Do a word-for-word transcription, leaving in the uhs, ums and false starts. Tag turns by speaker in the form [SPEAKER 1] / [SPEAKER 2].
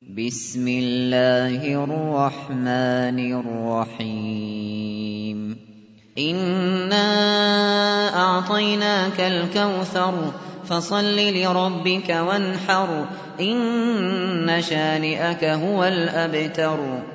[SPEAKER 1] بسم الله الرحمن الرحيم إنا أعطيناك الكوثر فصل لربك وانحر إن شانئك هو الأبتر